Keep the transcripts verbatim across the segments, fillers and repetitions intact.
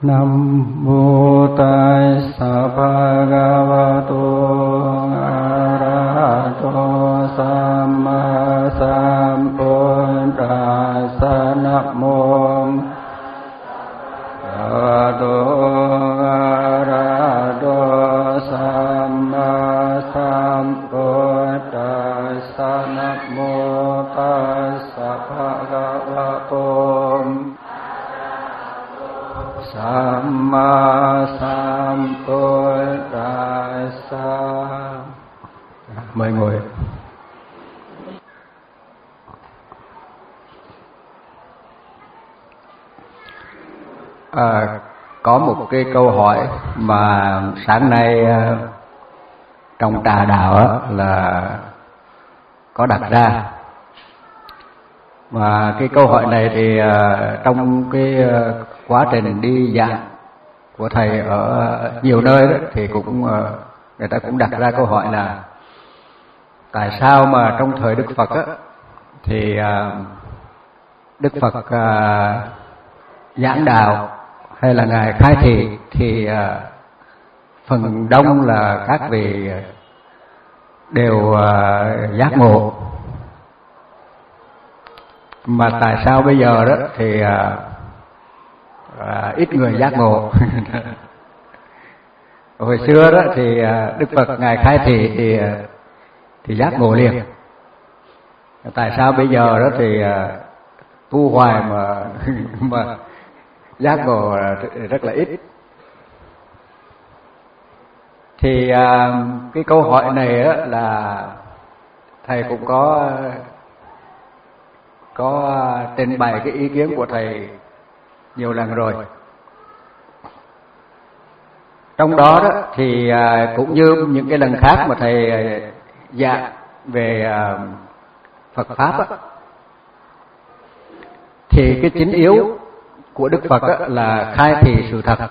Nam mô Tassa Bhagavato Arahato Samma Sambuddhassa. Nam mô Bhagavato Arahato Samma Sambuddhassa. Nam mô Tassa Bhagavato Samma Sambuddhassa. Mời ngồi. À, có một cái câu hỏi mà sáng nay trong trà đạo là có đặt ra, mà cái câu hỏi này thì trong cái quá trình đi giảng của thầy ở nhiều nơi đó, thì cũng người ta cũng đặt ra câu hỏi là tại sao mà trong thời Đức Phật á, thì Đức Phật giảng đạo hay là ngài khai thị thì phần đông là các vị đều giác ngộ, mà tại sao bây giờ đó thì À, ít người giác ngộ. Hồi xưa đó thì Đức Phật ngài khai thị thì thì giác ngộ liền. Tại sao bây giờ đó thì tu hoài mà mà giác ngộ rất là ít? Thì cái câu hỏi này đó là thầy cũng có có trình bày cái ý kiến của thầy nhiều lần rồi. Trong đó đó thì cũng như những cái lần khác mà thầy giảng về Phật pháp á, thì cái chính yếu của Đức Phật á là khai thị sự thật.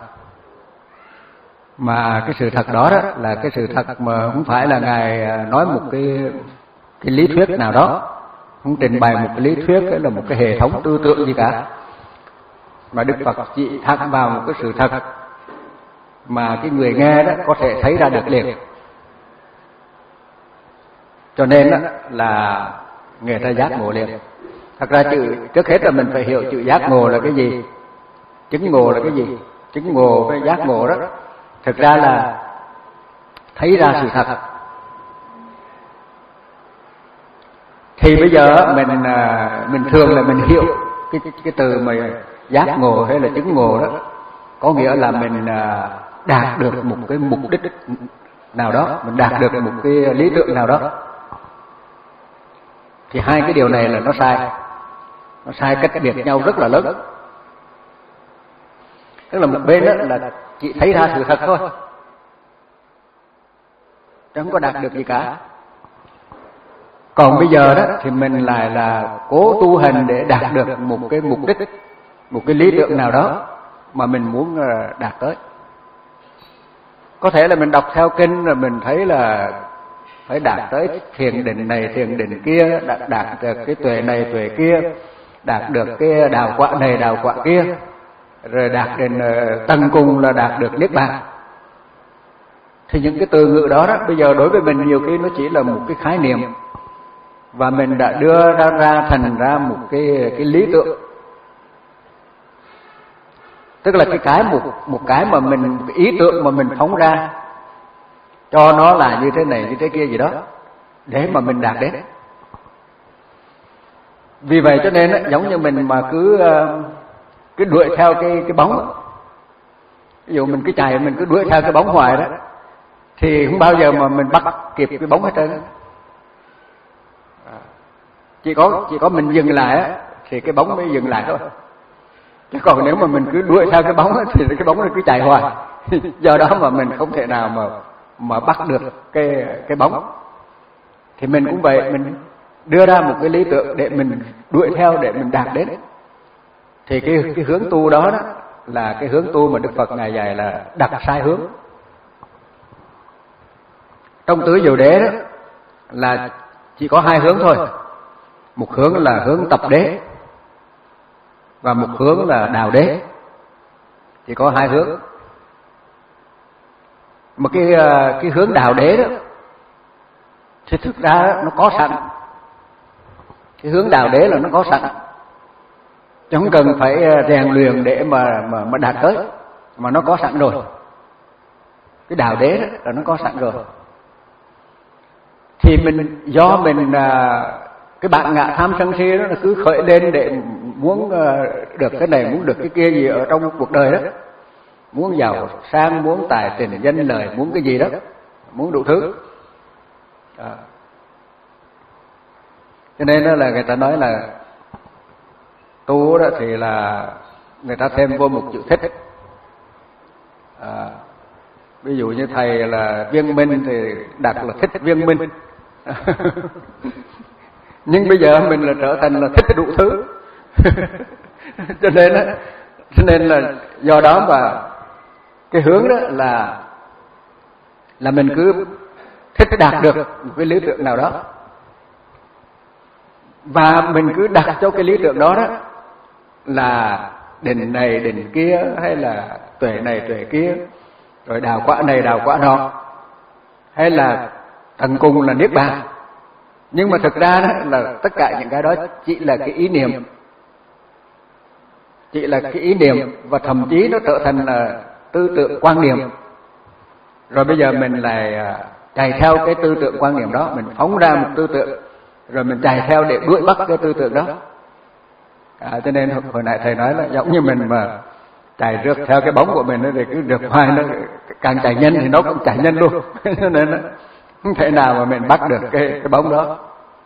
Mà cái sự thật đó, đó là cái sự thật mà không phải là ngài nói một cái cái lý thuyết nào đó, không trình bày một cái lý thuyết hay là một cái hệ thống tư tưởng gì cả, mà Đức Phật chỉ thẳng vào một cái sự thật mà cái người nghe đó có thể thấy ra được liền. Cho nên đó là người ta giác ngộ liền. Thật ra chữ trước hết là mình phải hiểu chữ giác ngộ là cái gì, chứng ngộ là cái gì. Chứng ngộ với giác ngộ đó thực ra là thấy ra sự thật. Thì bây giờ mình mình thường là mình hiểu cái cái từ mà giác ngộ hay là chứng ngộ đó có nghĩa là mình đạt được một cái mục đích nào đó, mình đạt được một cái lý tưởng nào đó. Thì hai cái điều này là nó sai, nó sai cách biệt nhau rất là lớn. Tức là một bên đó là chỉ thấy ra sự thật thôi, chứ không có đạt được gì cả. Còn bây giờ đó thì mình lại là cố tu hành để đạt được một cái mục đích, một cái lý tưởng nào đó mà mình muốn đạt tới. Có thể là mình đọc theo kinh rồi mình thấy là phải đạt tới thiền định này, thiền định kia, đạt, đạt được cái tuệ này, tuệ kia, đạt được cái đào quả này, đào quả kia, rồi đạt đến tầng cùng là đạt được niết bàn. Thì những cái từ ngữ đó, đó bây giờ đối với mình nhiều khi nó chỉ là một cái khái niệm, và mình đã đưa ra, ra thành ra một cái cái lý tưởng. Tức là cái cái một một cái mà mình cái ý tưởng mà mình phóng ra cho nó là như thế này như thế kia gì đó để mà mình đạt đến. Vì vậy cho nên đó, giống như mình mà cứ cứ đuổi theo cái cái bóng, ví dụ mình cứ chạy mình cứ đuổi theo cái bóng hoài đó thì không bao giờ mà mình bắt kịp cái bóng hết trơn. Chỉ có chỉ có mình dừng lại á thì cái bóng mới dừng lại thôi. Chứ còn nếu mà mình cứ đuổi theo cái bóng á, thì cái bóng nó cứ chạy hoài. Do đó mà mình không thể nào mà mà bắt được cái cái bóng. Thì mình cũng vậy, mình đưa ra một cái lý tưởng để mình đuổi theo để mình đạt đến. Thì cái cái hướng tu đó, đó là cái hướng tu mà Đức Phật ngài dạy là đặt sai hướng. Trong tứ diệu đế đó là chỉ có hai hướng thôi. Một hướng là hướng tập đế và một hướng là đào đế. thì có hai hướng. Một cái cái hướng đạo đế đó thì thực ra nó có sẵn. Cái hướng đạo đế là nó có sẵn, chứ không cần phải rèn luyện để mà mà mà đạt tới, mà nó có sẵn rồi. Cái đạo đế đó là nó có sẵn rồi. Thì mình do mình cái bản ngã tham sân si đó nó cứ khởi lên để muốn được cái này, muốn được cái kia gì ở trong cuộc đời đó, muốn giàu sang, muốn tài tình danh lợi, muốn cái gì đó, muốn đủ thứ. À. Cho nên đó là người ta nói là tu đó thì là người ta thêm vô một chữ thích. À, ví dụ như thầy là Viên Minh thì đặt là thích Viên Minh. Nhưng bây giờ mình là trở thành là thích đủ thứ. Cho nên đó, cho nên là do đó mà cái hướng đó là là mình cứ thích đạt được một cái lý tưởng nào đó, và mình cứ đặt cho cái lý tưởng đó đó là định này định kia, hay là tuệ này tuệ kia, rồi đào quả này đào quả nọ, hay là tận cùng là niết bàn. Nhưng mà thực ra đó là tất cả những cái đó chỉ là cái ý niệm, chỉ là cái ý niệm, và thậm chí nó trở thành là tư tưởng quan niệm. Rồi bây giờ mình lại chạy theo cái tư tưởng quan niệm đó, mình phóng ra một tư tưởng, rồi mình chạy theo để đuổi bắt cái tư tưởng đó. À, cho nên hồi nãy thầy nói là giống như mình mà chạy rượt theo cái bóng của mình thì cứ rượt hoài, nó càng chạy nhanh thì nó cũng chạy nhanh luôn. Cho nên nó không thể nào mà mình bắt được cái cái bóng đó.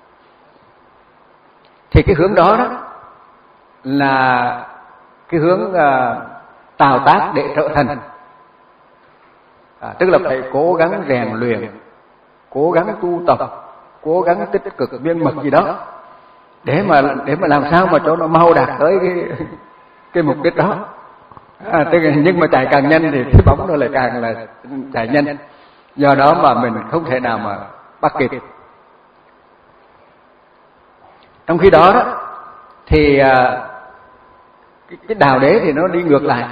Thì cái hướng đó đó là cái hướng uh, tạo tác để trở thành. À, tức là phải cố gắng rèn luyện, cố gắng tu tập, cố gắng tích cực viên mật gì đó để mà để mà làm sao mà cho nó mau đạt tới cái cái mục đích đó. À, tức là, nhưng mà chạy càng nhanh thì cái bóng nó lại càng là chạy nhanh. Do đó mà mình không thể nào mà bắt kịp. Trong khi đó, đó thì à, cái, cái đạo đế thì nó đi ngược lại.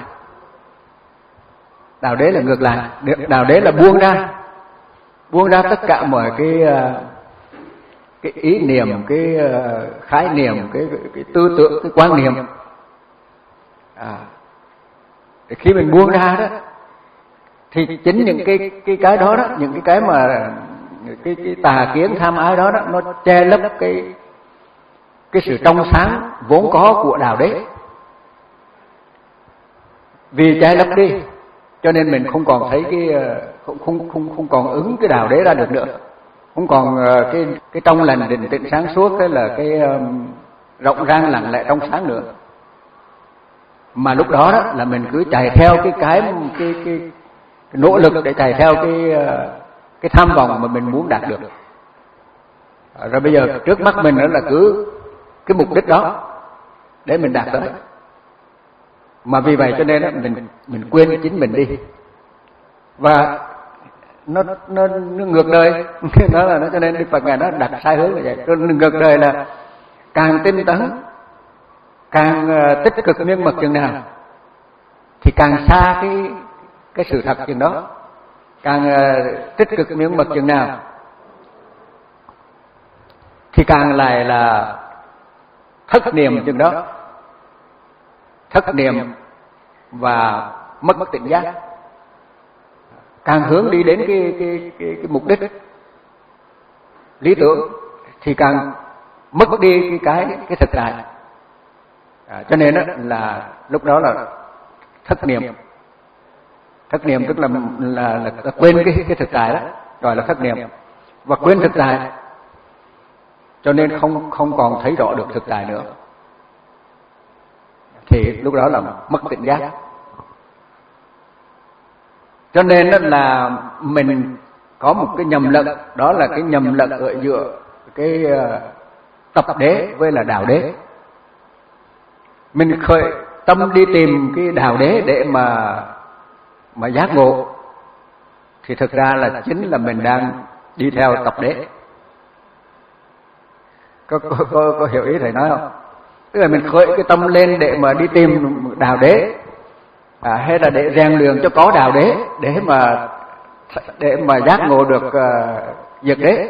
Đạo đế là ngược lại. Đạo đế là buông ra, buông ra tất cả mọi cái cái ý niệm, cái khái niệm, cái, cái, cái tư tưởng, cái quan niệm. À, khi mình buông ra đó thì chính những cái cái cái đó đó, những cái cái mà cái cái tà kiến tham ái đó đó, nó che lấp cái cái sự trong sáng vốn có của đạo đế. Vì che lấp đi cho nên mình không còn thấy cái không không không không còn ứng cái đạo đế ra được nữa, không còn cái cái trong lành định tĩnh sáng suốt, cái là cái um, rộng rang lặng lẽ trong sáng nữa. Mà lúc đó, đó là mình cứ chạy theo cái cái cái cái, cái nỗ lực để chạy theo cái cái tham vọng mà mình muốn đạt được. Rồi bây giờ trước mắt mình nữa là cứ cái mục đích đó để mình đạt tới. Mà vì vậy cho nên đó, mình mình quên chính mình đi, và nó nó, nó ngược đời. Đó là nó, cho nên Đức Phật ngài nó đặt sai hướng là vậy. Nó ngược đời là càng tinh tấn, càng uh, tích cực miên mật chừng nào thì càng xa cái cái sự thật chừng đó, càng uh, tích cực miên mật chừng nào thì càng lại là thất niệm chừng đó, thất niệm và mất mất tỉnh giác. Càng hướng đi đến cái cái cái, cái mục đích lý tưởng thì càng mất đi cái cái cái thực tại. À, cho nên đó là lúc đó là thất niệm. Thất niệm tức là là, là, là quên cái cái thực tại đó, gọi là thất niệm, và quên thực tại, cho nên không không còn thấy rõ được thực tại nữa. Thì lúc đó là mất tỉnh giác. Cho nên đó là mình có một cái nhầm lẫn, đó là cái nhầm lẫn ở giữa cái uh, tập đế với là đạo đế. Mình khởi tâm đi tìm cái đạo đế để mà mà giác ngộ thì thực ra là chính là mình đang đi theo tập đế. Có, có, có, có hiểu ý thầy nói không? Tức là mình khởi cái tâm lên để mà đi tìm đạo đế, à, hay là để rèn luyện cho có đạo đế, để mà để mà giác ngộ được uh, diệt đế.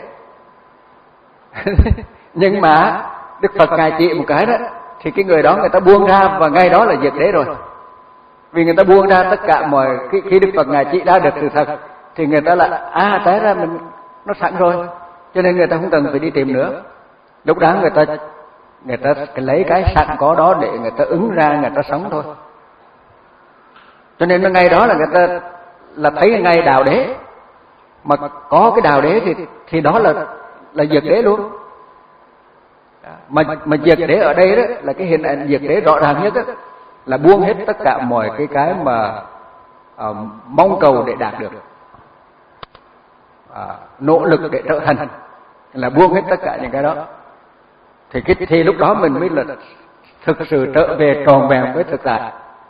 Nhưng mà Đức Phật ngài chỉ một cái đó, thì cái người đó người ta buông ra và ngay đó là diệt đế rồi. Vì người ta buông ra tất cả mọi khi, khi Đức Phật ngài chỉ ra được sự thật thì người ta là à té ra mình nó sẵn rồi, cho nên người ta không cần phải đi tìm nữa. Lúc đó người ta người ta lấy cái sẵn có đó để người ta ứng ra, người ta sống thôi. Cho nên ngay đó là người ta là thấy ngay đạo đế, mà có cái đạo đế thì thì đó là là diệt đế luôn. Mà mà diệt đế ở đây đó là cái hình ảnh diệt đế rõ ràng nhất đó, là buông hết tất cả mọi cái cái mà uh, mong cầu để đạt được, uh, nỗ lực để trở thành, là buông hết tất cả những cái đó. Thì cái thì lúc đó mình mới là thực sự trở về tròn vẹn với thực tại.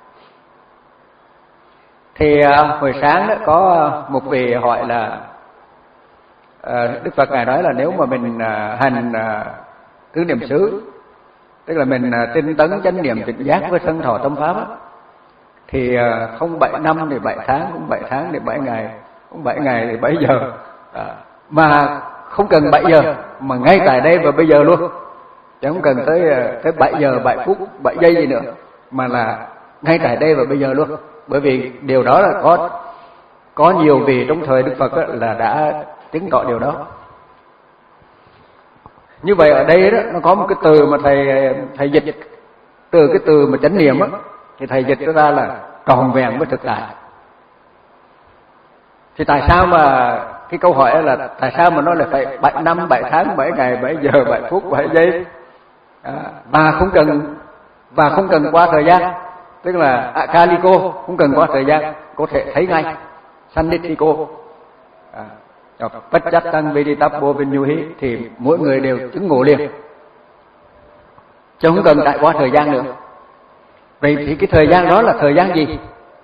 Thì uh, hồi sáng đó có một vị hỏi là uh, Đức Phật ngài nói là nếu mà mình uh, hành uh, tứ niệm xứ, tức là mình uh, tinh tấn chánh niệm tỉnh giác với thân thọ tâm pháp đó, thì uh, không bảy năm thì bảy tháng, không bảy tháng thì bảy ngày, không bảy ngày thì bảy giờ, uh, mà không cần bảy giờ, mà ngay tại đây và bây giờ luôn, chứ không cần tới uh, tới bảy giờ, bảy phút, bảy giây gì nữa, mà là ngay tại đây và bây giờ luôn. Bởi vì điều đó là có có nhiều vị trong thời Đức Phật là đã chứng tỏ điều đó. Như vậy ở đây đó nó có một cái từ mà thầy thầy dịch từ cái từ mà chánh niệm á, thì thầy dịch ra là tròn vẹn với thực tại. Thì tại sao mà cái câu hỏi là tại sao mà nó là phải bảy năm, bảy tháng, bảy ngày, bảy giờ, bảy phút, bảy giây, à, và không cần và không cần qua thời gian, tức là akaliko, không cần qua thời gian, có thể thấy ngay sannitthiko, pacchattan veditappo vinyuhi, thì mỗi người đều chứng ngộ liền, chứ không cần trải qua thời gian nữa. Vậy thì cái thời gian đó là thời gian gì?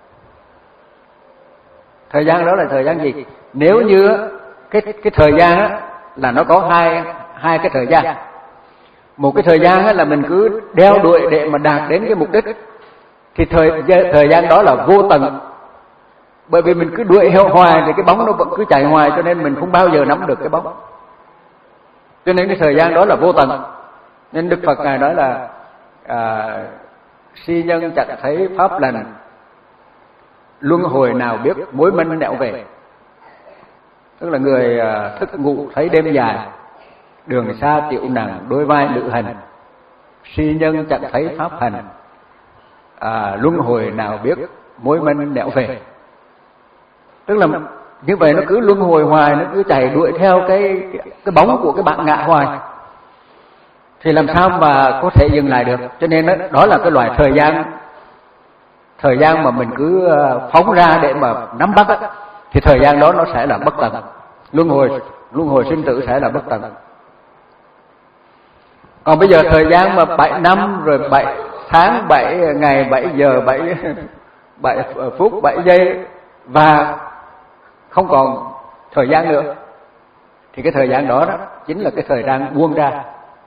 Thời gian đó là thời gian gì? Nếu như cái cái thời gian á, là nó có hai hai cái thời gian. Một cái thời gian á, là mình cứ đeo đuổi để mà đạt đến cái mục đích, thì thời thời gian đó là vô tận. Bởi vì mình cứ đuổi theo hoài thì cái bóng nó vẫn cứ chạy hoài, cho nên mình không bao giờ nắm được cái bóng. Cho nên cái thời gian đó là vô tận. Nên Đức Phật ngài nói là à, si nhân chẳng thấy pháp lành, luân hồi nào biết mối manh nẻo về. Tức là người à, thức ngủ thấy đêm dài, đường xa tiểu nặng đôi vai lữ hành. Si nhân chẳng thấy pháp hành, à, luân hồi nào biết mối manh nẻo về. Tức là như vậy nó cứ luân hồi hoài, nó cứ chạy đuổi theo cái cái bóng của cái bản ngã hoài, thì làm sao mà có thể dừng lại được. Cho nên đó, đó là cái loại thời gian thời gian mà mình cứ phóng ra để mà nắm bắt á, thì thời gian đó nó sẽ là bất tận. Luân hồi luân hồi sinh tử sẽ là bất tận. Còn bây giờ thời gian mà bảy năm rồi bảy tháng, bảy ngày, bảy giờ, bảy bảy phút, bảy giây và không còn thời gian nữa, thì cái thời gian đó, đó chính là cái thời gian buông ra.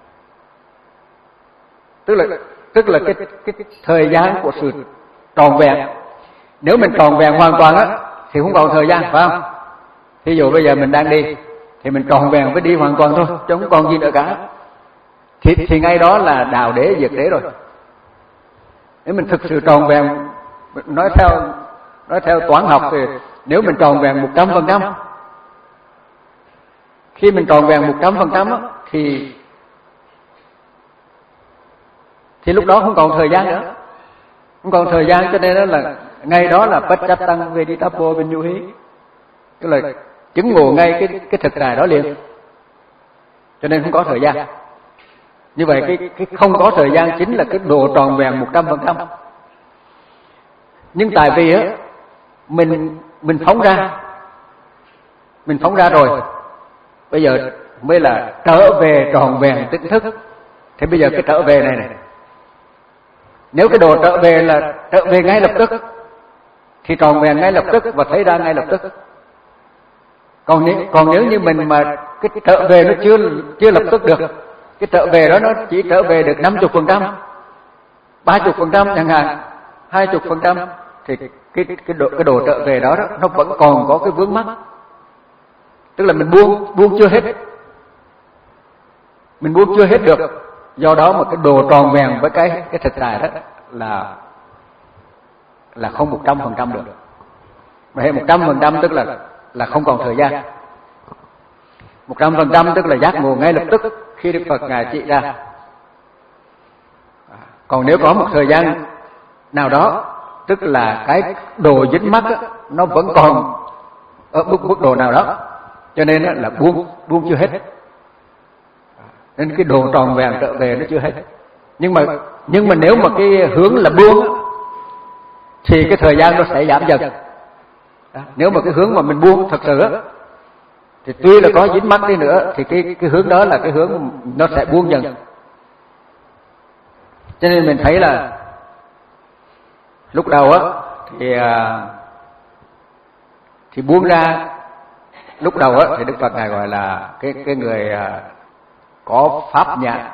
Tức là tức là cái cái thời gian của sự tròn vẹn. Nếu mình tròn vẹn hoàn toàn á thì không còn thời gian, phải không? Ví dụ bây giờ mình đang đi thì mình tròn vẹn với đi hoàn toàn thôi, chứ không còn gì nữa cả. Thì thì ngay đó là đạo đế diệt đế rồi. Nếu mình thực sự tròn vẹn, nói theo nói theo toán học thì nếu mình tròn vẹn một trăm phần trăm, khi mình tròn vẹn một trăm phần trăm thì thì lúc đó không còn thời gian nữa, không còn thời gian. Cho nên đó là ngay đó là pacchattan veditappo vinyuhi, tức là chứng ngộ ngay cái cái thực tại đó liền. Cho nên không có thời gian. Như vậy cái cái không có thời gian chính là cái độ tròn vẹn một trăm phần trăm. Nhưng tại vì á mình mình phóng ra, mình phóng ra rồi, bây giờ mới là trở về tròn vẹn tỉnh thức. Thì bây giờ cái trở về này này, nếu cái đồ trở về là trở về ngay lập tức thì tròn vẹn ngay lập tức và thấy ra ngay lập tức. Còn nếu, còn nếu như mình mà cái trở về nó chưa chưa lập tức được, cái trở về đó nó chỉ trở về được năm mươi phần trăm, ba mươi phần trăm chẳng hạn, hai mươi phần trăm, thì cái cái độ cái đồ trở về đó, đó nó vẫn còn có cái vướng mắc, tức là mình buông buông chưa hết, mình buông chưa hết được. Do đó mà cái đồ tròn vẹn với cái cái thực tại đó là là không một trăm phần trăm được. Mà hệ một trăm phần trăm tức là là không còn thời gian. Một trăm phần trăm tức là giác ngộ ngay lập tức khi Đức Phật ngài chỉ ra. Còn nếu có một thời gian nào đó, tức là cái đồ dính mắc á, nó vẫn còn ở mức mức độ nào đó, cho nên là buông buông chưa hết, nên cái đồ tròn vẹn trở về nó chưa hết. Nhưng mà nhưng mà nếu mà cái hướng là buông thì cái thời gian nó sẽ giảm dần. Nếu mà cái hướng mà mình buông thật sự á, thì tuy là có dính mắc đi nữa thì cái cái hướng đó là cái hướng nó sẽ buông dần. Cho nên mình thấy là lúc đầu á thì thì buông ra, lúc đầu á thì Đức Phật ngài gọi là cái cái người có pháp nhãn,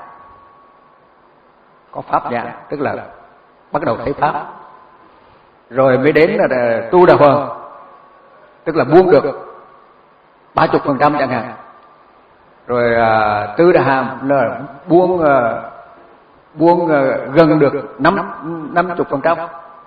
có pháp nhãn tức là bắt đầu thấy pháp, rồi mới đến là tu đà hoàng, tức là buông được ba chục phần trăm chẳng hạn, rồi uh, tư đà hàm là buông uh, buông uh, gần được năm năm chục phần trăm,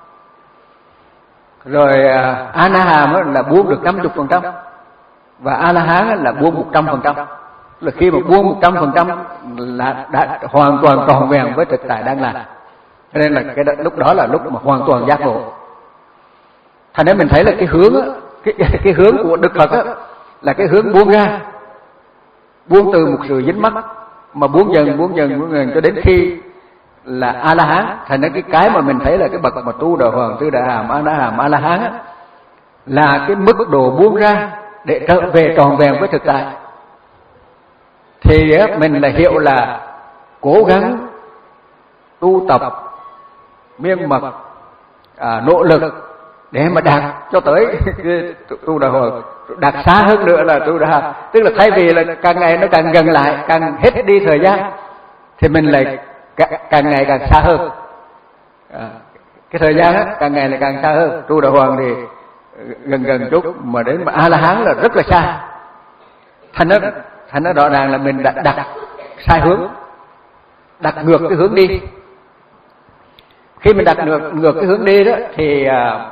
rồi uh, a na hàm là buông được năm chục phần trăm, và a la hán là buông một trăm phần trăm. Là khi mà buông một trăm phần trăm là đã hoàn toàn tròn vẹn với thực tại đang là. Cho nên là cái đó, lúc đó là lúc mà hoàn toàn giác ngộ. Thành nên mình thấy là cái hướng á, cái, cái hướng của Đức Phật á, là cái hướng buông ra, buông từ một sự dính mắc, mà buông dần buông dần buông dần cho đến khi là a la hán. Thành nên cái cái mà mình thấy là cái bậc mà tu đà hoàng, tư đà hàm, a na hàm, a la hán á, là cái mức độ buông ra để trở về tròn vẹn với thực tại. Thì mình là hiểu là cố gắng tu tập miên mật, à, nỗ lực để mà đạt cho tới tu đà hoàng, đạt xa hơn nữa là tu đà hàm. Tức là thay vì là càng ngày nó càng gần lại, càng hết đi thời gian, thì mình lại càng ngày càng xa hơn. À, cái thời gian á, càng ngày lại càng xa hơn. Tu đà hoàng thì gần gần chút, mà đến mà a la hán là rất là xa. Thành nó thành nó rõ ràng là mình đã đặt sai hướng, đặt ngược cái hướng đi. Khi mình đặt ngược ngược cái hướng đi đó thì à,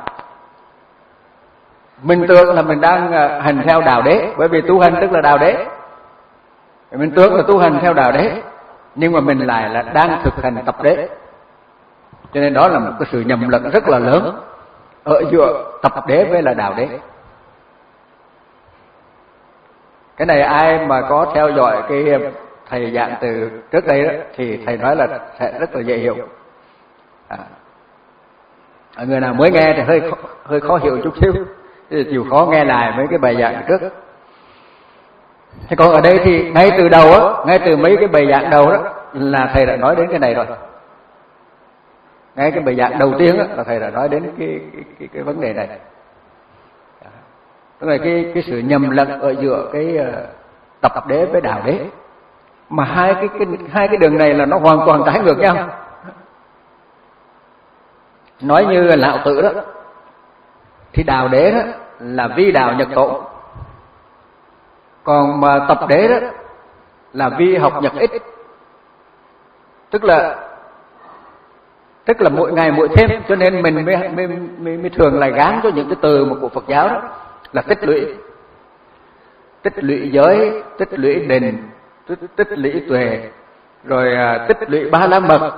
mình tưởng là mình đang hành theo đạo đế, bởi vì tu hành tức là đạo đế. Mình tưởng là tu hành theo đạo đế, nhưng mà mình lại là đang thực hành tập đế. Cho nên đó là một cái sự nhầm lẫn rất là lớn ở giữa tập đế với là đạo đế. Cái này ai mà có theo dõi cái thầy giảng từ trước đây đó, thì thầy nói là sẽ rất là dễ hiểu. À, người nào mới nghe thì hơi hơi khó hiểu chút xíu, thì chịu khó nghe lại mấy cái bài giảng trước. Thế còn ở đây thì ngay từ đầu á, ngay từ mấy cái bài giảng đầu đó là thầy đã nói đến cái này rồi. Ngay cái bài giảng đầu tiên á, là thầy đã nói đến cái cái cái, cái vấn đề này. Tức là cái cái sự nhầm lẫn ở giữa cái uh, tập đế với đạo đế, mà hai cái, cái hai cái đường này là nó hoàn toàn trái ngược nhau. Nói như là Lão Tử đó, thì đạo đế đó là vi đạo nhật tổ, còn mà tập đế đó là vi học nhật ích. Tức là tức là mỗi ngày mỗi thêm, cho nên mình mới, mới, mới, mới thường là gán cho những cái từ mà của Phật giáo đó là tích lũy, tích lũy giới, tích lũy định, tích, tích lũy tuệ, rồi à, tích lũy ba la mật.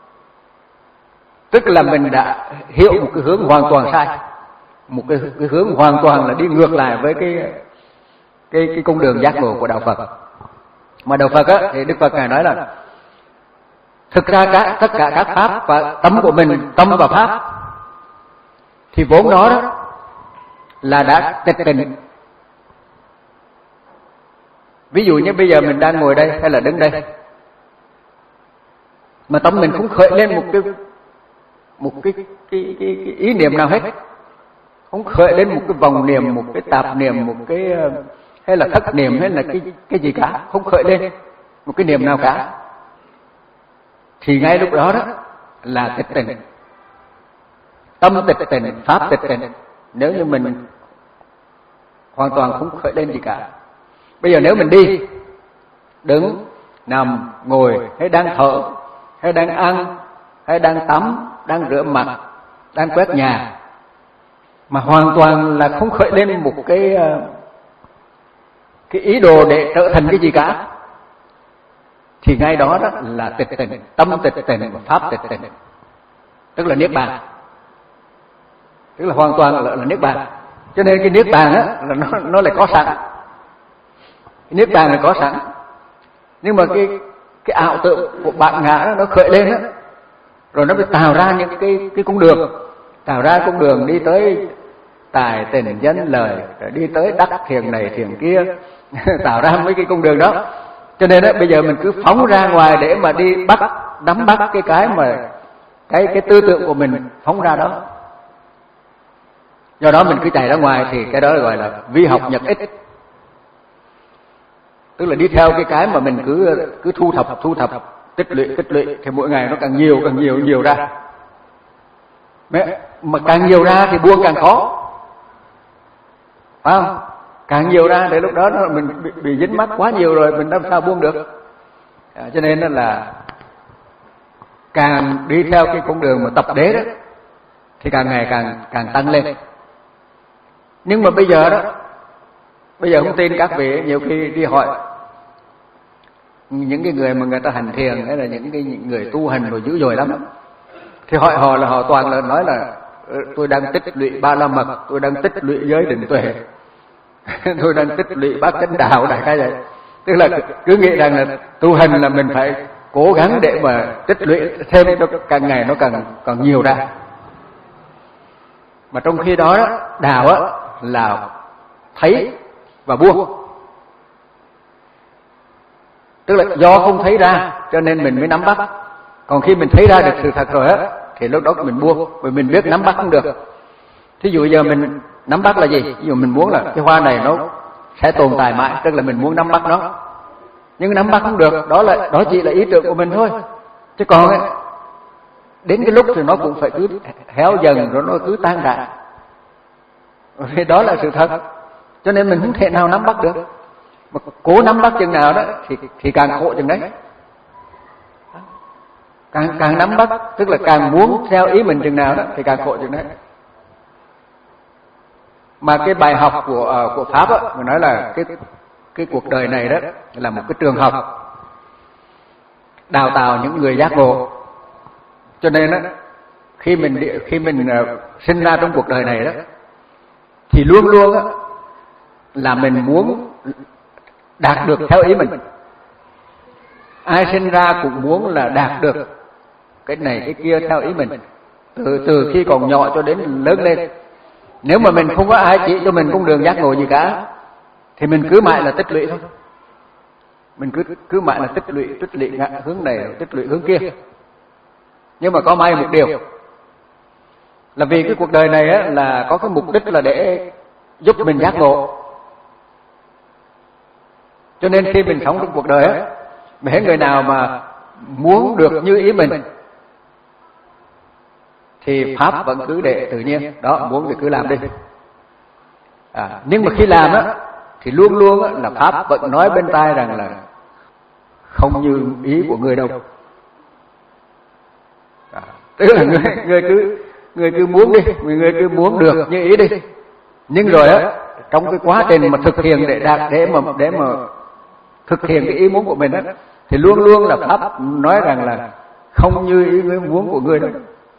Tức là mình đã hiểu một cái hướng hoàn toàn sai, một cái, cái hướng hoàn toàn là đi ngược lại với cái cái cái con đường giác ngộ của đạo Phật. Mà đạo Phật á, thì Đức Phật ngài nói là thực ra cả, tất cả các pháp và tâm của mình, tâm và pháp thì vốn đó đó là đã tịch tịnh. Ví dụ như bây giờ mình đang ngồi đây hay là đứng đây, mà tâm mình không khởi lên một cái một cái, cái, cái, cái, cái ý niệm nào hết, không khởi lên một cái vòng niệm, một cái tạp niệm, một cái hay là thất niệm hay là cái cái gì cả, không khởi lên một cái niệm nào cả, thì ngay lúc đó đó là tịch tịnh. tâm tịch tịnh, pháp tịch tịnh. Nếu như mình hoàn toàn không khởi lên gì cả. Bây giờ nếu mình đi, đứng, nằm, ngồi, hay đang thở, hay đang ăn, hay đang tắm, đang rửa mặt, đang quét nhà, mà hoàn toàn là không khởi lên một cái cái ý đồ để trở thành cái gì cả, thì ngay đó đó là tịch tịnh, tâm tịch tịnh và pháp tịch tịnh, tức là niết bàn, tức là hoàn toàn là, là niết bàn. Cho nên cái niết bàn á là nó nó lại có sẵn, cái niết bàn là có sẵn, nhưng mà cái cái ảo tưởng của bản ngã đó, nó khởi lên á, rồi nó mới tạo ra những cái cái cung đường, tạo ra cung đường đi tới tài tình danh lời, rồi đi tới đắc thiền này thiền kia, tạo ra mấy cái cung đường đó. Cho nên đó, bây giờ mình cứ phóng ra ngoài để mà đi bắt, nắm bắt cái cái mà cái cái tư tưởng của mình phóng ra đó. Do đó mình cứ chạy ra ngoài thì cái đó gọi là vi học nhật ích, tức là đi theo cái cái mà mình cứ cứ thu thập thu thập tích lũy tích lũy thì mỗi ngày nó càng nhiều càng nhiều nhiều ra, mà càng nhiều ra thì buông càng khó, phải không? Càng nhiều ra để lúc đó nó mình bị, bị dính mắc quá nhiều rồi mình làm sao buông được. À, cho nên là càng đi theo cái con đường mà tập đế đó thì càng ngày càng càng tăng lên. Nhưng mà bây giờ đó, bây giờ không tin các vị nhiều khi đi hỏi những cái người mà người ta hành thiền hay là những cái những người tu hành rồi dữ dội lắm, thì hỏi họ là họ toàn là nói là tôi đang tích lũy ba la mật, tôi đang tích lũy giới định tuệ, tôi đang tích lũy bát chánh đạo, đại khái vậy. Tức là cứ nghĩ rằng là tu hành là mình phải cố gắng để mà tích lũy thêm cho càng ngày nó càng càng nhiều ra. Mà trong khi đó, đó đạo á là thấy và buông, tức là do không thấy ra cho nên mình mới nắm bắt. Còn khi mình thấy ra được sự thật rồi á thì lúc đó mình buông, vì mình biết nắm bắt không được. Thí dụ giờ mình nắm bắt là gì? Ví dụ mình muốn là cái hoa này nó sẽ tồn tại mãi, tức là mình muốn nắm bắt nó, nhưng nắm bắt không được, đó là đó chỉ là ý tưởng của mình thôi. Chứ còn ấy, đến cái lúc thì nó cũng phải cứ héo dần rồi nó cứ tan rã, vì đó là sự thật. Cho nên mình không thể nào nắm bắt được. Mà cố nắm bắt chừng nào đó thì thì càng khổ chừng đấy. Càng càng nắm bắt, tức là càng muốn theo ý mình chừng nào đó thì càng khổ chừng đấy. Mà cái bài học của uh, của pháp á, mình nói là cái cái cuộc đời này đó là một cái trường học đào tạo những người giác ngộ. Cho nên á, khi mình khi mình uh, sinh ra trong cuộc đời này đó thì luôn luôn á là mình muốn đạt được theo ý mình. Ai sinh ra cũng muốn là đạt được cái này cái kia theo ý mình, từ từ khi còn nhỏ cho đến lớn lên. Nếu mà mình không có ai chỉ cho mình con đường giác ngộ gì cả thì mình cứ mãi là tích lũy thôi. Mình cứ cứ mãi là tích lũy, tích lũy hướng này, tích lũy hướng kia. Nhưng mà có may một điều là vì cái cuộc đời này á là có cái mục đích là để giúp mình giác ngộ. Cho nên khi mình sống trong cuộc đời á, mấy người nào mà muốn được như ý mình thì pháp vẫn cứ để tự nhiên, đó muốn thì cứ làm đi. À, nhưng mà khi làm á thì luôn luôn á, là pháp vẫn nói bên tai rằng là không như ý của người đâu. À, tức là người, người cứ người cứ muốn đi, người cứ muốn được như ý đi. Nhưng rồi á trong cái quá trình mà thực hiện để đạt để mà để mà thực hiện cái ý muốn của mình á thì luôn luôn là pháp nói rằng là không như ý muốn của người đâu.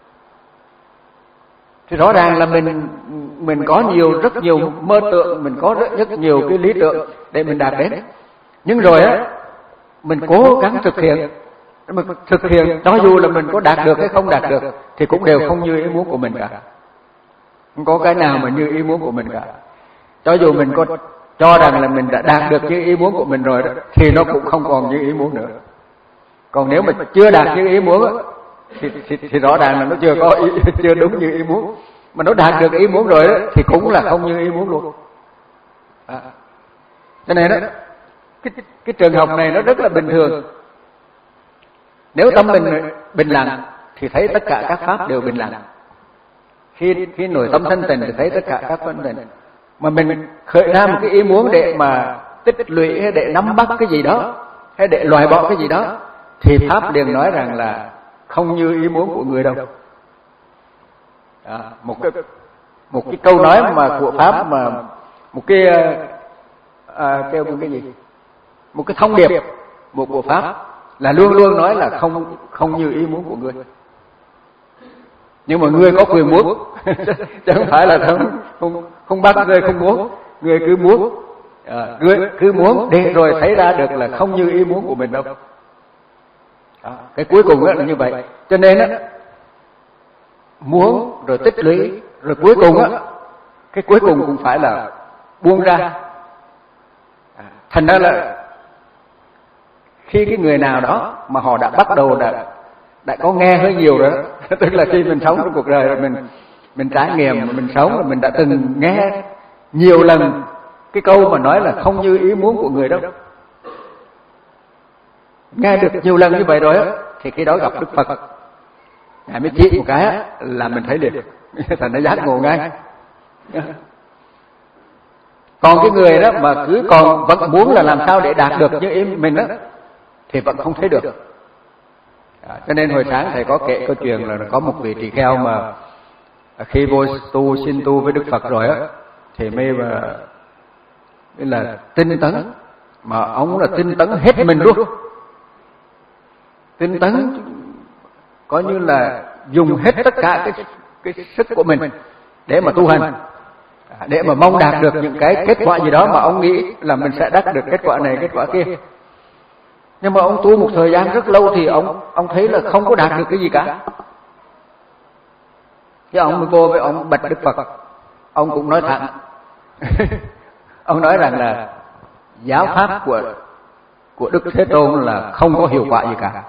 Thì rõ ràng là mình mình có nhiều rất nhiều mơ tưởng, mình có rất, rất nhiều cái lý tưởng để mình đạt đến. Nhưng rồi á mình cố gắng thực hiện, mà thực hiện cho dù là mình có đạt được hay không đạt được thì cũng đều không như ý muốn của mình cả. Không có cái nào mà như ý muốn của mình cả. Cho dù mình có cho rằng là mình đã đạt được như ý muốn của mình rồi đó thì nó cũng không còn như ý muốn nữa. Còn nếu mà chưa đạt như ý muốn á Thì, thì, thì rõ ràng là nó chưa có ý, chưa đúng như ý muốn. Mà nó đạt được ý muốn rồi đó thì cũng là không như ý muốn luôn. À. Cho nên đó cái, cái trường hợp này nó rất là bình thường. Nếu tâm mình bình lặng thì thấy tất cả các pháp đều bình lặng. Khi khi nội tâm thanh tịnh thì thấy tất cả các phân tịnh. Mà mình khởi ra một cái ý muốn để mà tích lũy hay để nắm bắt cái gì đó, hay để loại bỏ cái gì đó, thì Pháp liền nói rằng là không như ý muốn của người đâu. À, một cái một cái câu nói mà của Pháp, mà một cái à, kêu một cái gì, một cái thông điệp một của Pháp là luôn luôn nói là không không như ý muốn của người. Nhưng mà người có quyền muốn, chứ không phải là không không không bắt người không muốn, người cứ muốn, à, người cứ muốn để rồi thấy ra được là không như ý muốn của mình đâu. À, cái cuối cùng là như vậy. Cho nên á, muốn rồi tích lũy rồi cuối cùng á, cái cuối cùng cũng phải là buông ra. À, thành ra là khi cái người nào đó mà họ đã bắt đầu đã đã có nghe hơi nhiều rồi đó, tức là khi mình sống trong cuộc đời rồi mình mình trải nghiệm, mình sống rồi mình đã từng nghe nhiều lần cái câu mà nói là không như ý muốn của người đâu, nghe được nhiều lần như vậy rồi á, thì khi đó gặp Đức Phật, Ngài mới chỉ một cái á, là mình thấy liền, thành nó giác ngộ ngay. Còn cái người đó mà cứ còn vẫn muốn là làm sao để đạt được như ý mình đó, thì vẫn không thấy được. À, cho nên hồi sáng thầy có kể câu chuyện là có một vị tỳ kheo mà khi vô tu xin tu với Đức Phật rồi á, thì mới mà là tinh tấn, mà ông là tinh tấn hết mình luôn, tinh tấn coi như là dùng hết tất cả cái, cái sức của mình để mà tu hành, để mà mong đạt được những cái kết quả gì đó mà ông nghĩ là mình sẽ đạt được kết quả này kết quả kia. Nhưng mà ông tu một thời gian rất lâu thì ông ông thấy là không có đạt được cái gì cả. Thế ông mới vô với ông bạch Đức Phật, ông cũng nói thẳng. Ông nói rằng là giáo pháp của của Đức Thế Tôn là không có hiệu quả gì cả.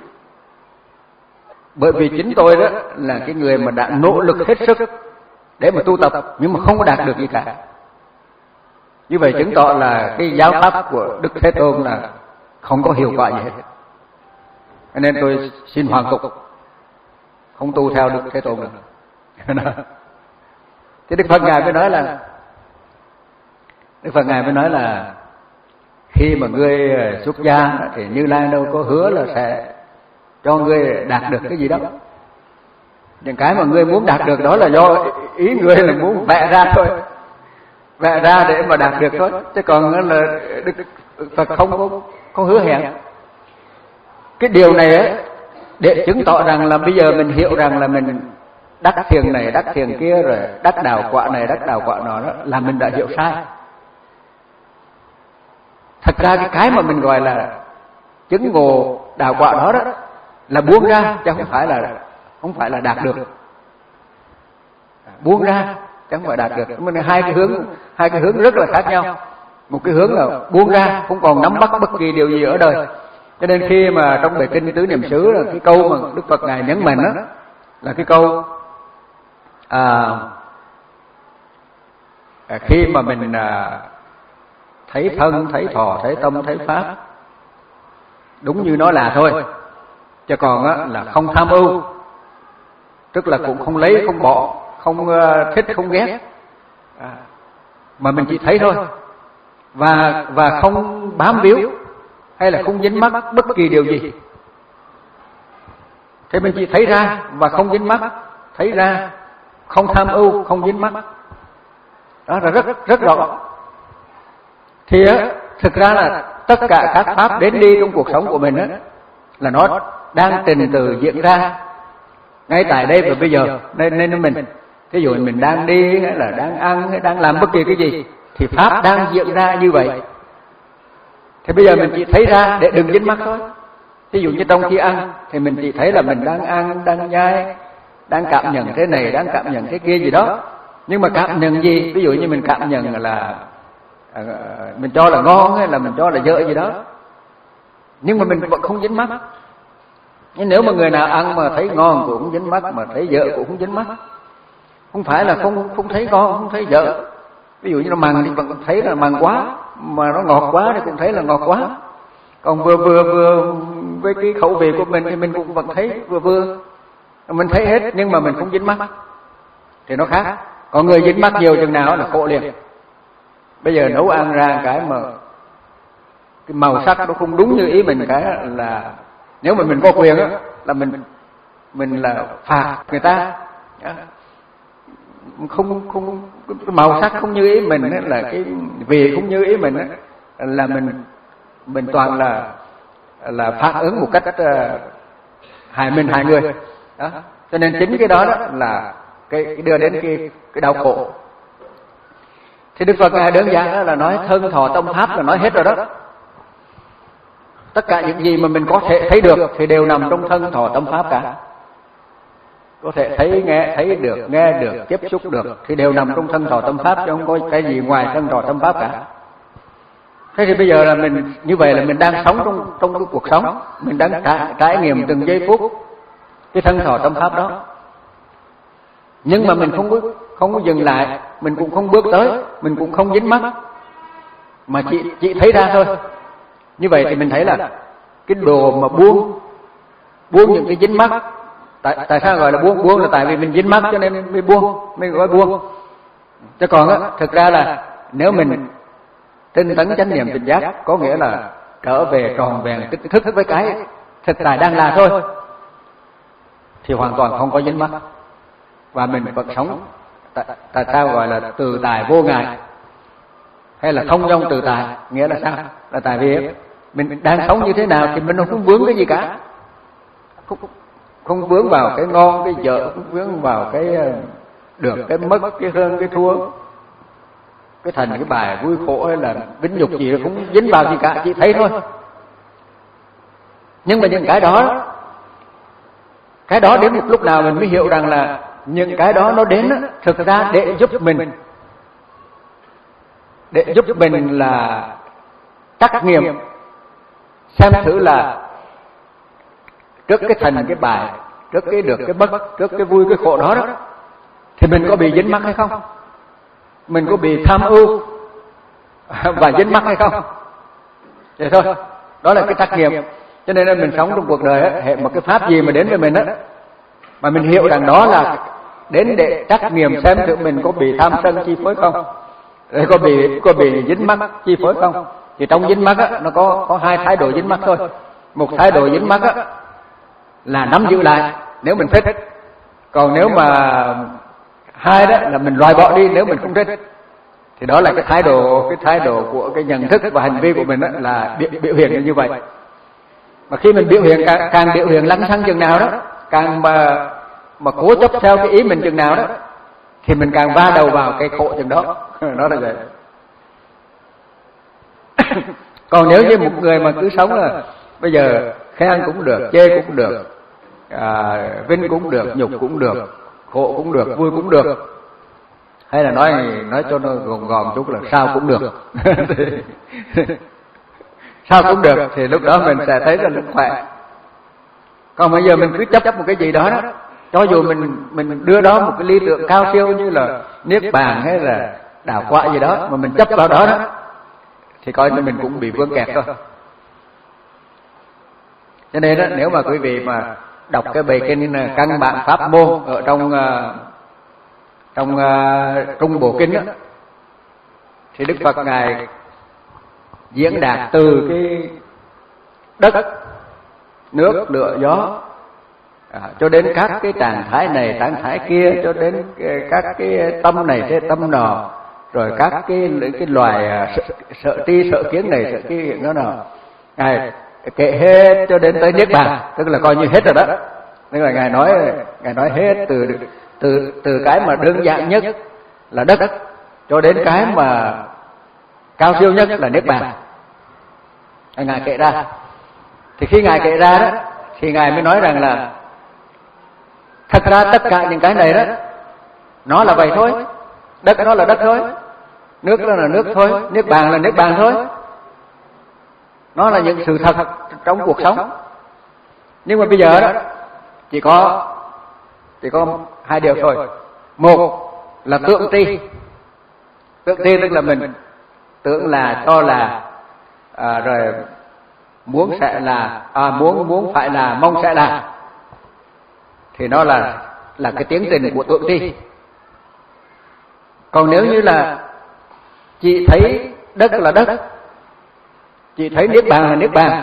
Bởi vì chính tôi đó là cái người mà đã nỗ lực hết sức để mà tu tập nhưng mà không có đạt được gì cả. Như vậy chứng tỏ là cái giáo pháp của Đức Thế Tôn là không có hiệu quả gì hết. Cho nên tôi xin hoàn tục, không tu theo Đức Thế Tôn nữa. Thì Đức Phật Ngài mới nói là Đức Phật Ngài mới nói là khi mà ngươi xuất gia thì Như Lai đâu có hứa là sẽ cho ngươi đạt được cái gì đó. Những cái mà ngươi muốn đạt được đó là do ý ngươi là muốn vẽ ra thôi, vẽ ra để mà đạt được thôi, chứ còn là Đức Phật không có, có hứa hẹn. Cái điều này ấy, để chứng tỏ rằng là bây giờ mình hiểu rằng là mình đắc thiền này đắc thiền kia rồi đắc đạo quả này đắc đạo quả nọ đó, là mình đã hiểu sai. Thật ra cái cái mà mình gọi là chứng ngộ đạo quả đó đó là buông ra, chứ không phải là không phải là đạt được. Buông ra chứ không phải đạt được. Mà hai cái hướng hai cái hướng rất là khác nhau. Một cái hướng là buông ra, không còn nắm bắt bất kỳ điều gì ở đời. Cho nên khi mà trong bài kinh Tứ Niệm xứ là cái câu mà Đức Phật Ngài nhấn mạnh đó là cái câu à, khi mà mình à, thấy thân, thấy thọ, thấy tâm, thấy pháp đúng như nó là thôi, chứ còn á, là không tham ưu, tức là cũng không lấy, không bỏ, không uh, thích, không ghét, à, mà mình chỉ thấy thôi, và và không bám víu hay là không dính mắc bất kỳ điều gì. Thế mình chỉ thấy ra và không dính mắc, thấy ra không tham ưu, không dính mắc, đó là rất rất rõ. Thì á, thực ra là tất cả các pháp đến đi trong cuộc sống của mình á, là nó đang trình từ diễn ra ngay tại đây và bây giờ. Nên nên mình, ví dụ mình đang đi hay là đang ăn hay đang làm bất kỳ cái gì thì pháp đang diễn ra như vậy. Thì bây giờ mình chỉ thấy ra để đừng dính mắc thôi. Ví dụ như trong khi ăn thì mình chỉ thấy là mình đang ăn, đang nhai, đang cảm nhận thế này, đang cảm nhận thế kia gì đó. Nhưng mà cảm nhận gì? Ví dụ như mình cảm nhận là à, mình cho là ngon hay là mình cho là dở gì đó, nhưng mà mình vẫn không dính mắc. Nhưng nếu mà người nào ăn mà thấy ngon cũng không dính mắc, mà thấy dở cũng không dính mắc. Không phải là không không thấy ngon, không thấy dở. Ví dụ như nó mặn thì vẫn thấy là mặn quá, mà nó ngọt quá thì cũng thấy là ngọt quá. Còn vừa vừa vừa với cái khẩu vị của mình thì mình cũng vẫn thấy vừa vừa. Mình thấy hết nhưng mà mình không dính mắc. thì nó khác. Còn người dính mắc nhiều chừng nào là khổ liền. Bây giờ nấu ăn ra cái mà cái màu sắc nó không đúng như ý mình, cái là nếu mà mình có quyền á là mình mình là phạt người ta. Không không cái màu sắc không như ý mình ấy, là cái vị không như ý mình ấy, là mình mình toàn là là phản ứng một cách uh, hại mình hại người đó. Cho nên chính cái đó, đó là cái, cái đưa đến cái cái đau khổ. Thì Đức Phật ngài đơn giản là nói thân thọ tâm pháp là nói hết rồi đó. Tất cả những gì mà mình có thể thấy được thì đều nằm trong thân thọ tâm pháp cả. Có thể thấy nghe thấy được, nghe được, tiếp xúc được thì đều nằm trong thân thọ tâm pháp, chứ không có cái gì ngoài thân thọ tâm pháp cả. Thế thì bây giờ là mình như vậy là mình đang sống trong trong cái cuộc sống, mình đang trải, trải nghiệm từng giây phút cái thân thọ tâm pháp đó. Nhưng mà mình không có không có dừng lại, mình cũng không bước tới, mình cũng không dính mắc, mà chỉ chỉ thấy ra thôi. Như vậy thì mình thấy là cái đồ mà buông buông những cái dính mắc. Tại tại sao gọi là buông? Buông là tại vì mình dính mắc cho nên mới buông, mới gọi buông. Chứ còn á, thực ra là nếu mình tinh tấn chánh niệm tỉnh giác, có nghĩa là trở về tròn vẹn thức với cái thực tại đang là thôi, thì hoàn toàn không có dính mắc và mình vẫn sống. Tại, tại sao gọi là tự tại vô ngại hay là không dong tự tại? Nghĩa là sao? Là tại vì mình đang sống như thế nào thì mình không vướng cái gì cả, không, không vướng vào cái ngon cái dở, không vướng vào cái được cái mất, cái hơn cái thua, cái thành cái bài vui khổ hay là vinh nhục gì cũng dính vào gì cả, chỉ thấy thôi. Nhưng mà những cái đó cái đó đến một lúc nào mình mới hiểu rằng là những cái đó nó đến thực ra để giúp mình, để giúp mình là trắc nghiệm xem thử là trước cái thành cái bài, trước cái được cái mất, trước cái vui cái khổ đó đó thì mình có bị dính mắc hay không, mình có bị tham ưu và dính mắc hay không. Vậy thôi, đó là cái trắc nghiệm. Cho nên là mình sống trong cuộc đời á, hệ một cái pháp gì mà đến với mình á, mà mình hiểu rằng đó là đến để trắc nghiệm xem thử mình có bị tham sân chi phối không, rồi có bị có bị dính mắc chi phối không. Thì trong dính mắc á, nó có có hai thái độ dính mắc thôi. Một thái độ dính mắc á là nắm giữ lại nếu mình thích, còn nếu mà hai đó là mình loại bỏ đi nếu mình không thích. Thì đó là cái thái độ cái thái độ của cái nhận thức và hành vi của mình đó, là biểu, biểu hiện như vậy. Mà khi mình biểu hiện càng, càng biểu hiện lăng xăng chừng nào đó, càng mà mà cố chấp theo cái ý mình chừng nào đó, thì mình càng va đầu vào cái khổ chừng đó. Nó là vậy. Còn nếu như một người mà cứ sống là bây giờ khen cũng được, chê cũng được, à, vinh cũng được, nhục cũng được, khổ cũng được, vui cũng được, hay là nói nói cho nó gọn gọn chút là sao cũng được. Sao cũng được thì lúc đó mình sẽ thấy là khỏe. Còn bây giờ mình cứ chấp một cái gì đó đó, cho dù mình mình đưa đó một cái lý tưởng cao siêu như là niết bàn hay là đạo quả gì đó, mà mình chấp vào đó đó thì coi như mình cũng bị vướng kẹt thôi. Cho nên đó, nếu mà quý vị mà đọc cái bài kinh căn bản pháp môn ở trong trong uh, trung bộ kinh đó, thì Đức Phật ngài diễn đạt từ cái đất, nước, lửa, gió à, cho đến các cái trạng thái này, trạng thái kia, cho đến các cái tâm này, cái tâm nọ, rồi các cái cái loài sợ, sợ tri, sợ kiến này, sợ kia nó nào, ngài kể hết cho đến tới niết bàn, tức là coi như hết rồi đó. Tức là ngài nói ngài nói hết từ từ từ cái mà đơn giản nhất là đất cho đến cái mà cao siêu nhất là niết bàn. Ngài kể ra. Thì khi ngài kể ra đó thì ngài mới nói rằng là thật ra tất cả những cái này đó nó là vậy thôi. Đất nó là đất thôi, nước nó là nước thôi, niết bàn là niết bàn thôi. Nó là những sự thật trong cuộc sống. Nhưng mà bây giờ đó chỉ có chỉ có hai điều thôi. Một là tượng tri. Tượng tri tức là mình tưởng là, cho là, à, rồi muốn sẽ là, à, muốn muốn phải là, mong sẽ là. Thì nó là là cái tiến trình của tượng tri. Còn nếu như là chỉ thấy đất là đất, chỉ thấy niết bàn là niết bàn,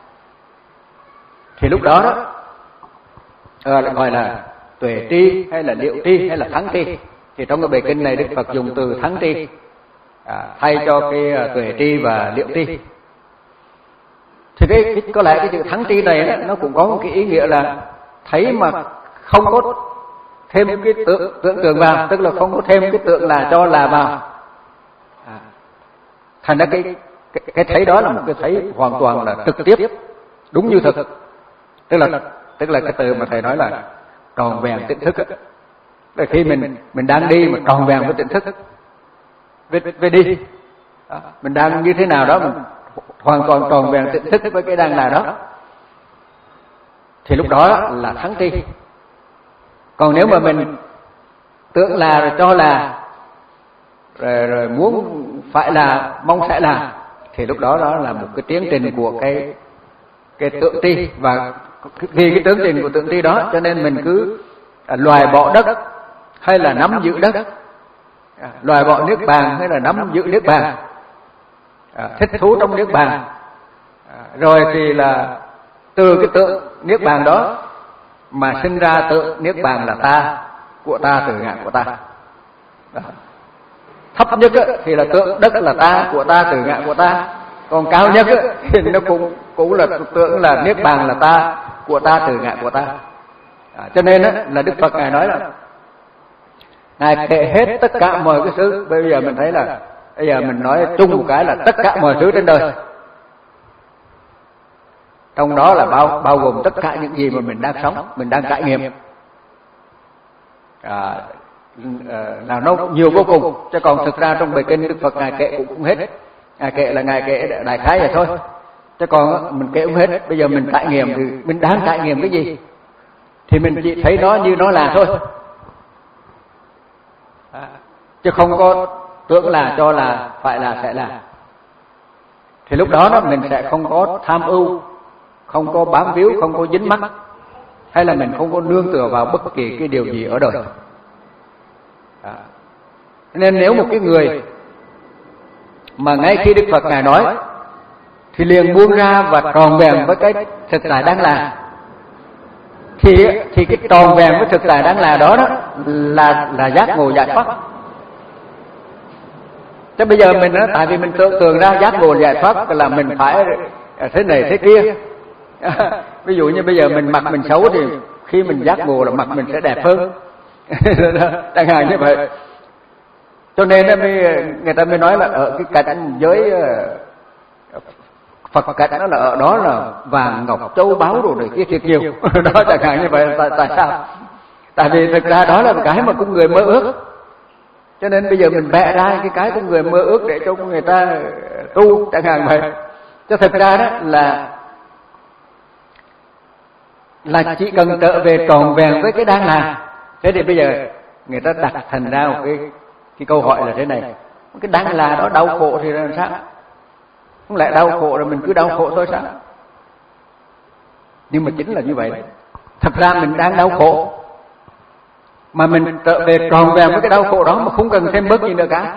thì lúc đó đó ờ, gọi là tuệ tri hay là liệu tri hay là thắng tri. Thì trong cái bài kinh này Đức Phật dùng từ thắng tri à, thay cho cái uh, tuệ tri và liệu tri. Thì cái, cái có lẽ cái chữ thắng tri này đó, nó cũng có một cái ý nghĩa là thấy mà không có thêm cái tưởng tưởng tượng vào, tức là không có thêm cái tượng là cho là vào. À, thành ra cái, cái cái thấy đó là một cái thấy hoàn toàn là trực tiếp, đúng như thực. Tức là tức là cái từ mà thầy nói là tròn vẹn tỉnh thức. Là khi mình mình đang đi mà tròn vẹn với tỉnh thức, về, về đi, à, mình đang như thế nào đó mình hoàn toàn tròn vẹn tỉnh thức với cái đang là đó, thì lúc đó là thắng tri. Còn nếu mà mình tưởng là rồi cho là rồi, rồi muốn phải là mong sẽ là, thì lúc đó đó là một cái tiến trình của cái cái tượng tri. Và vì cái tiến trình của tượng tri đó cho nên mình cứ loài bỏ đất hay là nắm giữ đất, loài bỏ niết bàn hay là nắm giữ niết bàn, à, thích thú trong niết bàn, à, rồi thì là từ cái tượng niết bàn đó mà sinh ra tượng niết bàn là ta, của ta, từ ngã của ta. Đó. Thấp nhất thì là tượng đất là ta, của ta, từ ngã của ta. Còn cao nhất thì nó cũng cũng là tượng là niết bàn là ta, của ta, từ ngã của ta. À, cho nên là Đức Phật ngài nói là ngài kể hết tất cả mọi cái thứ. Bây giờ mình thấy là bây giờ mình nói chung một cái là tất cả mọi thứ trên đời, trong đó là bao bao gồm tất cả những gì mà mình đang sống, mình đang trải nghiệm, à, là nó nhiều vô cùng. Chứ còn thực ra trong bài kinh Đức Phật ngài kể cũng không hết. Ngài kể là ngài kể đại khái vậy thôi, chứ còn mình kể không hết. Bây giờ mình trải nghiệm thì mình đang trải nghiệm cái gì thì mình chỉ thấy nó như nó là thôi, à, chứ không có tưởng là cho là phải là sẽ là. Thì lúc đó đó mình sẽ không có tham ưu, không có bám víu, không có dính mắc, hay là mình không có nương tựa vào bất kỳ cái điều gì ở đời. À, nên nếu một cái người mà ngay khi Đức Phật ngài nói thì liền buông ra và tròn vẹn với cái thực tại đang là, thì thì cái tròn vẹn với thực tại đang là đó đó là là giác ngộ giải thoát. Chứ bây giờ mình đó, tại vì mình tưởng tượng ra giác ngộ giải thoát là mình phải thế này thế kia. Ví dụ như bây giờ mình mặt mình xấu thì khi mình giác ngộ là mặt mình sẽ đẹp hơn. Chẳng hạn như vậy. Cho nên người ta mới nói là ở cái cảnh giới Phật cảnh đó là ở đó là vàng ngọc châu báu rồi kia thiệt nhiều. Đó chẳng hạn như vậy. Tại, tại sao? Tại vì thực ra đó là một cái mà con người mơ ước. Cho nên bây giờ mình vẽ ra cái cái con người mơ ước để cho người ta tu chẳng hạn vậy. Cho thực ra đó là là chỉ cần trở về tròn vẹn với cái đang là. Thế thì bây giờ người ta đặt thành ra một cái cái câu hỏi là thế này: cái đang là đó đau khổ thì làm sao? Không lẽ đau khổ rồi mình cứ đau khổ thôi sao? Nhưng mà chính là như vậy. Thật ra mình đang đau khổ mà mình trở về tròn vẹn với cái đau khổ đó mà không cần thêm bớt gì nữa cả.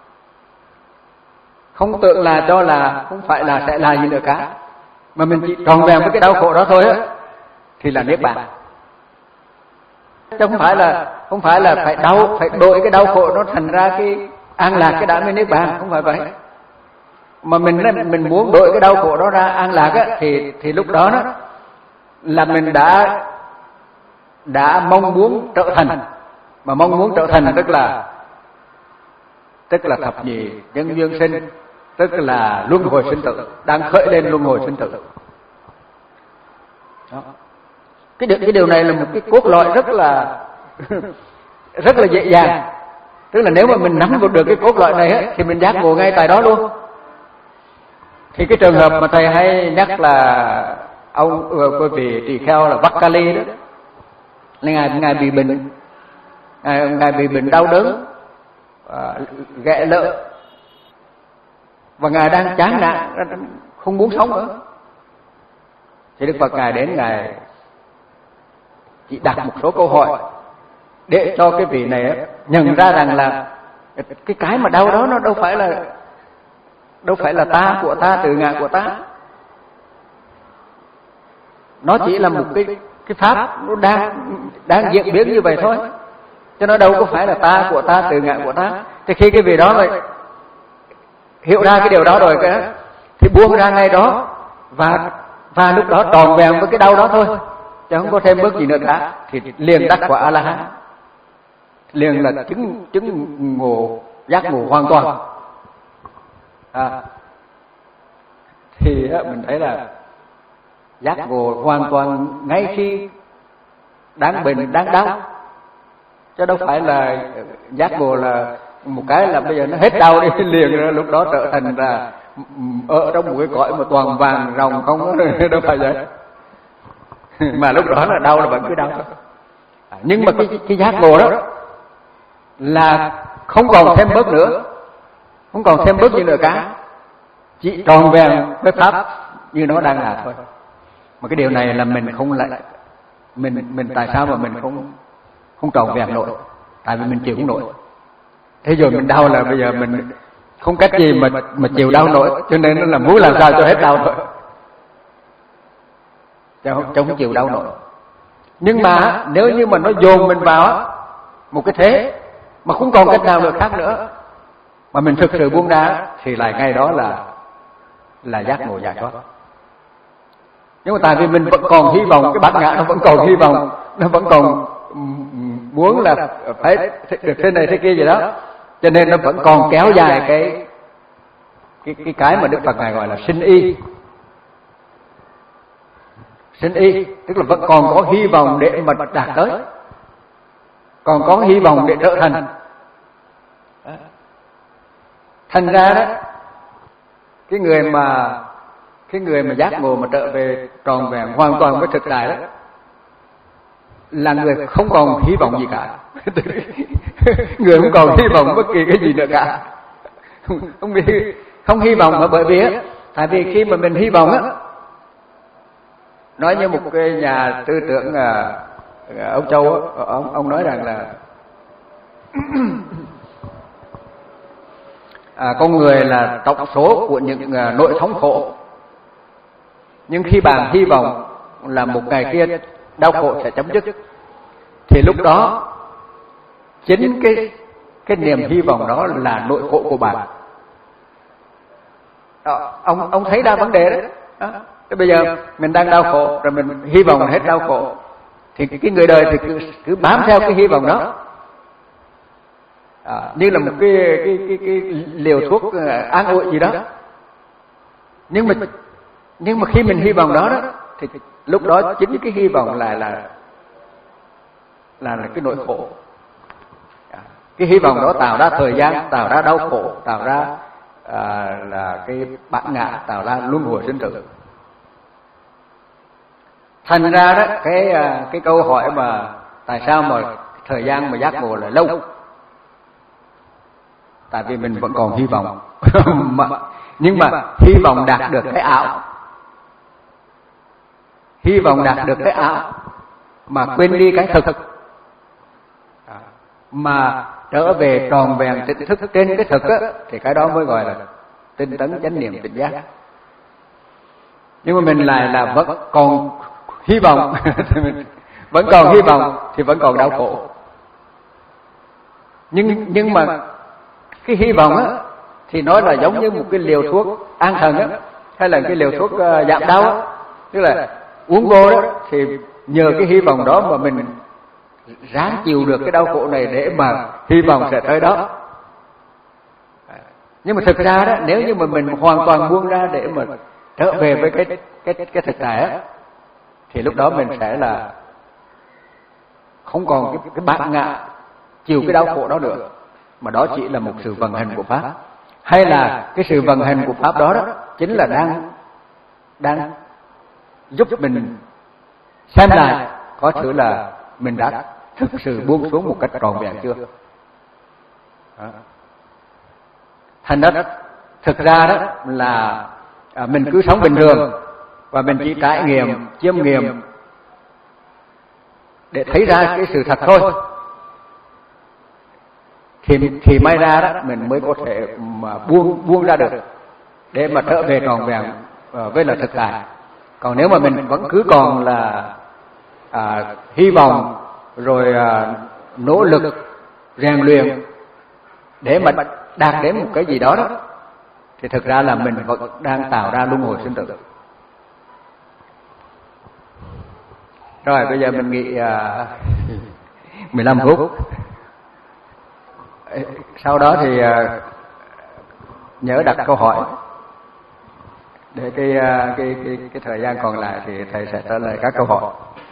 Không tưởng là cho là không phải là sẽ là gì nữa cả, mà mình chỉ tròn vẹn với cái đau khổ đó thôi á, thì là niết bàn. Chứ không phải là không phải là phải đau, phải đổi cái đau khổ nó thành ra cái an lạc cái đã mới niết bàn, không phải vậy. Mà mình mình muốn đổi cái đau khổ đó ra an lạc á, thì thì lúc đó đó là mình đã đã mong muốn trở thành, mà mong muốn trở thành tức là tức là thập nhị nhân duyên sinh, tức là luân hồi sinh tử, đang khởi lên luân hồi sinh tử. Đó. Cái điều, cái điều này là một cái cốt lõi rất là rất là dễ dàng. Tức là nếu mà mình nắm được cái cốt lõi này á, thì mình giác ngộ ngay tại đó luôn. Thì cái trường hợp mà thầy hay nhắc là ông quý vị tỳ kheo là Vakali đó, là ngài ngài bị bệnh, ngài, ngài bị bệnh đau đớn, ghẹ lợ, và ngài đang chán nản, không muốn sống nữa. Thì Đức Phật ngài đến, ngài chỉ đặt một số câu hỏi để cho cái vị này nhận ra rằng là Cái cái mà đau đó nó đâu phải là đâu phải là ta, của ta, tự ngã của ta. Nó chỉ là một cái cái pháp nó đang đang diễn biến như vậy thôi, chứ nó đâu có phải là ta, của ta, tự ngã của ta. Thì khi cái vị đó rồi hiểu ra cái điều đó rồi cái thì buông ra ngay đó, và và lúc đó tròn vẹn với cái đau đó thôi, chứ không có thêm bước gì nữa cả, thì liền đắc quả A La Hán, liền là chứng chứng ngộ giác ngộ hoàn toàn. À, thì mình thấy là giác ngộ hoàn toàn ngay khi đáng bệnh đáng đau, chứ đâu phải là giác ngộ là một cái là bây giờ nó hết đau đi liền rồi lúc đó trở thành là ở trong một cái cõi mà toàn vàng ròng không, đâu phải vậy. Mà lúc đó là đau là vẫn cứ đau. À, nhưng mà cái, cái giác ngộ đó là không còn thêm bớt nữa, không còn thêm bớt gì nữa cả, chỉ tròn vẹn với pháp như nó đang là thôi. Mà cái điều này là mình không lại mình mình tại sao mà mình không không tròn vẹn nổi? Tại vì mình chịu không nổi. Thế rồi mình đau là bây giờ mình không cách gì mà mà chịu đau nổi, cho nên nó là muốn làm sao cho hết đau thôi, chứ không, chứ không chịu đau nổi. Nhưng mà nếu như mà nó dồn mình vào một cái thế mà không còn cách nào được khác nữa, mà mình thực sự buông ra, thì lại ngay đó là là giác ngộ giải thoát. Nhưng mà tại vì mình vẫn còn hy vọng, cái bát ngã nó vẫn còn hy vọng, nó vẫn còn muốn là phải được thế này thế kia gì đó, cho nên nó vẫn còn kéo dài cái cái cái cái mà Đức Phật ngài gọi là sinh y. Sinh y tức là vẫn còn có hy vọng để mà đạt tới, còn có hy vọng để trở thành. Thành ra đó, cái người mà cái người mà giác ngộ mà trở về tròn vẹn hoàn toàn với thực tại đó là người không còn hy vọng gì cả. Người không còn hy vọng bất kỳ cái gì nữa cả, không không, không hy vọng. Mà bởi vì á, tại vì khi mà mình hy vọng á, nói như một cái nhà tư tưởng à, ông Châu á, ông ông nói rằng là à, con người là tổng số của những à, nỗi thống khổ, nhưng khi bạn hy vọng là một ngày kia đau khổ sẽ chấm dứt, thì lúc đó chính cái cái niềm hy vọng đó là nỗi khổ của bạn. Đó, ông ông thấy ra vấn đề đấy. Đó. Thế bây giờ mình đang đau khổ rồi mình hy vọng hết đau khổ, thì cái người đời thì cứ, cứ bám theo cái hy vọng đó, à, như là một cái cái cái, cái liều thuốc an ủi gì đó. Nhưng mà nhưng mà khi mình hy vọng đó đó, thì lúc đó chính cái hy vọng là là là, là cái nỗi khổ. Cái hy vọng đó tạo ra thời gian, tạo ra đau khổ, tạo ra à, là cái bản ngã, tạo ra luân hồi sinh tử. Thành ra đó, cái cái câu hỏi mà tại sao mà thời gian mà giác ngộ là lâu, tại vì mình vẫn còn hy vọng. mà, nhưng mà hy vọng đạt được cái ảo, hy vọng đạt được cái ảo mà quên đi cái thực, mà trở về tròn vẹn tỉnh thức trên cái thực á, thì cái đó mới gọi là tinh tấn chánh niệm tỉnh giác. Nhưng mà mình lại là vẫn còn hy vọng vẫn còn hy vọng thì vẫn còn đau khổ. Nhưng nhưng mà cái hy vọng á thì nó là giống như một cái liều thuốc an thần á, hay là cái liều thuốc uh, giảm đau á, tức là uống vô đó thì nhờ cái hy vọng đó mà mình ráng chịu được cái đau khổ này để mà hy vọng sẽ tới đó. Nhưng mà thực ra đó, nếu như mà mình hoàn toàn buông ra để mà trở về với cái cái cái thực tại á, thì lúc đó mình sẽ là không còn cái cái bản ngã chịu cái đau khổ đó nữa, mà đó chỉ là một sự vận hành của pháp, hay là cái sự vận hành của pháp đó đó chính là đang đang giúp mình xem lại có thử là mình đã thực sự buông xuống một cách trọn vẹn chưa. Đó. Thành đó thực ra đó là à, mình cứ sống bình thường và mình chỉ trải nghiệm, chiêm nghiệm để thấy ra cái sự thật thôi, thì thì may ra đó mình mới có thể mà buông buông ra được để mà trở về trọn vẹn với là thực tại. Còn nếu mà mình vẫn cứ còn là à, hy vọng rồi à, nỗ lực rèn luyện để mà đạt đến một cái gì đó đó, thì thực ra là mình vẫn đang tạo ra luân hồi sinh tử. Rồi bây giờ mình nghỉ à, mười lăm phút. Sau đó thì à, nhớ đặt câu hỏi để cái cái cái cái thời gian còn lại thì thầy sẽ trả lời các câu hỏi.